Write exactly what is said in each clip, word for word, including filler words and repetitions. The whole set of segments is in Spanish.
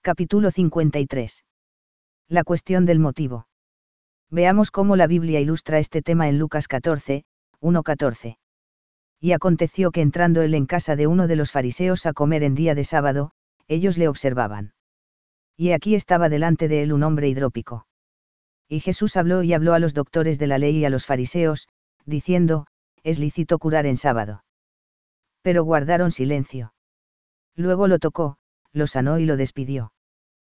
Capítulo cincuenta y tres. La cuestión del motivo. Veamos cómo la Biblia ilustra este tema en Lucas catorce, uno a catorce. Y aconteció que entrando él en casa de uno de los fariseos a comer en día de sábado, ellos le observaban. Y aquí estaba delante de él un hombre hidrópico. Y Jesús habló y habló a los doctores de la ley y a los fariseos, diciendo, es lícito curar en sábado. Pero guardaron silencio. Luego lo tocó, lo sanó y lo despidió.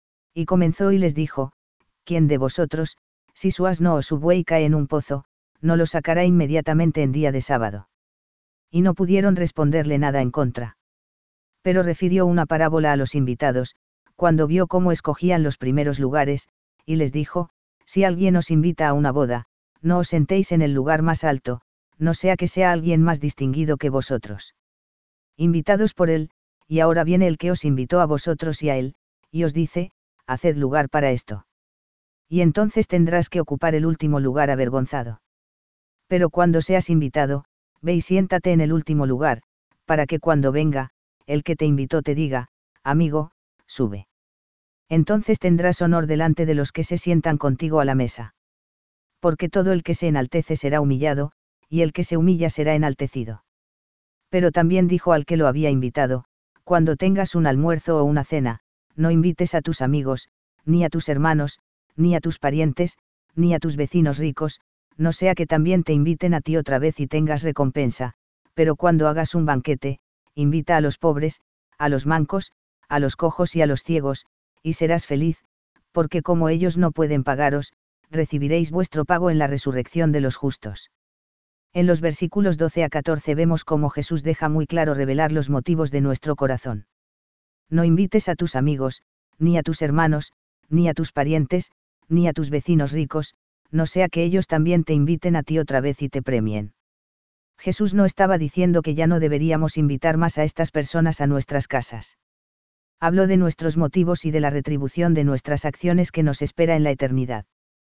Y comenzó y les dijo, ¿quién de vosotros, si su asno o su buey cae en un pozo, no lo sacará inmediatamente en día de sábado? Y no pudieron responderle nada en contra. Pero refirió una parábola a los invitados, cuando vio cómo escogían los primeros lugares, y les dijo, si alguien os invita a una boda, no os sentéis en el lugar más alto, no sea que sea alguien más distinguido que vosotros. Invitados por él, y ahora viene el que os invitó a vosotros y a él, y os dice, haced lugar para esto. Y entonces tendrás que ocupar el último lugar avergonzado. Pero cuando seas invitado, ve y siéntate en el último lugar, para que cuando venga, el que te invitó te diga, amigo, sube. Entonces tendrás honor delante de los que se sientan contigo a la mesa. Porque todo el que se enaltece será humillado, y el que se humilla será enaltecido. Pero también dijo al que lo había invitado, cuando tengas un almuerzo o una cena, no invites a tus amigos, ni a tus hermanos, ni a tus parientes, ni a tus vecinos ricos, no sea que también te inviten a ti otra vez y tengas recompensa, pero cuando hagas un banquete, invita a los pobres, a los mancos, a los cojos y a los ciegos, y serás feliz, porque como ellos no pueden pagaros, recibiréis vuestro pago en la resurrección de los justos. En los versículos doce a catorce vemos cómo Jesús deja muy claro revelar los motivos de nuestro corazón. No invites a tus amigos, ni a tus hermanos, ni a tus parientes, ni a tus vecinos ricos, no sea que ellos también te inviten a ti otra vez y te premien. Jesús no estaba diciendo que ya no deberíamos invitar más a estas personas a nuestras casas. Habló de nuestros motivos y de la retribución de nuestras acciones que nos espera en la eternidad.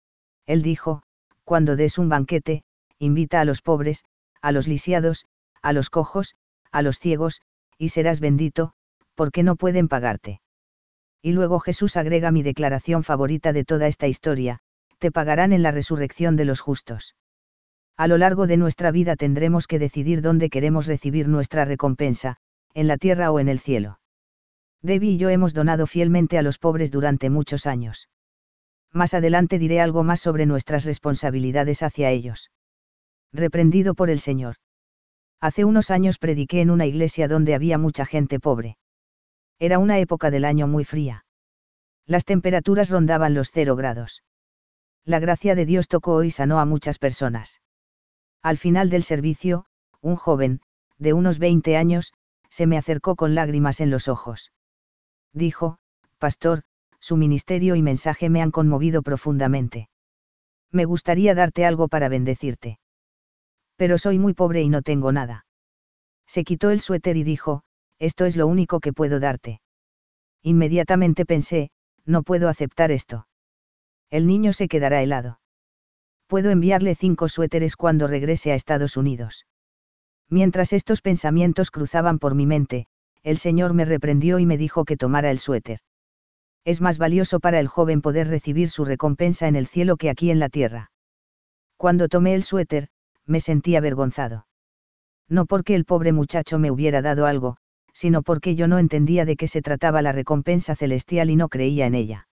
Él dijo, cuando des un banquete, invita a los pobres, a los lisiados, a los cojos, a los ciegos, y serás bendito, porque no pueden pagarte. Y luego Jesús agrega mi declaración favorita de toda esta historia, te pagarán en la resurrección de los justos. A lo largo de nuestra vida tendremos que decidir dónde queremos recibir nuestra recompensa, en la tierra o en el cielo. Debbie y yo hemos donado fielmente a los pobres durante muchos años. Más adelante diré algo más sobre nuestras responsabilidades hacia ellos. Reprendido por el Señor. Hace unos años prediqué en una iglesia donde había mucha gente pobre. Era una época del año muy fría. Las temperaturas rondaban los cero grados. La gracia de Dios tocó y sanó a muchas personas. Al final del servicio, un joven, de unos veinte años, se me acercó con lágrimas en los ojos. Dijo, pastor, su ministerio y mensaje me han conmovido profundamente. Me gustaría darte algo para bendecirte. Pero soy muy pobre y no tengo nada. Se quitó el suéter y dijo, esto es lo único que puedo darte. Inmediatamente pensé, no puedo aceptar esto. El niño se quedará helado. Puedo enviarle cinco suéteres cuando regrese a Estados Unidos. Mientras estos pensamientos cruzaban por mi mente, el Señor me reprendió y me dijo que tomara el suéter. Es más valioso para el joven poder recibir su recompensa en el cielo que aquí en la tierra. Cuando tomé el suéter, me sentí avergonzado. No porque el pobre muchacho me hubiera dado algo, sino porque yo no entendía de qué se trataba la recompensa celestial y no creía en ella.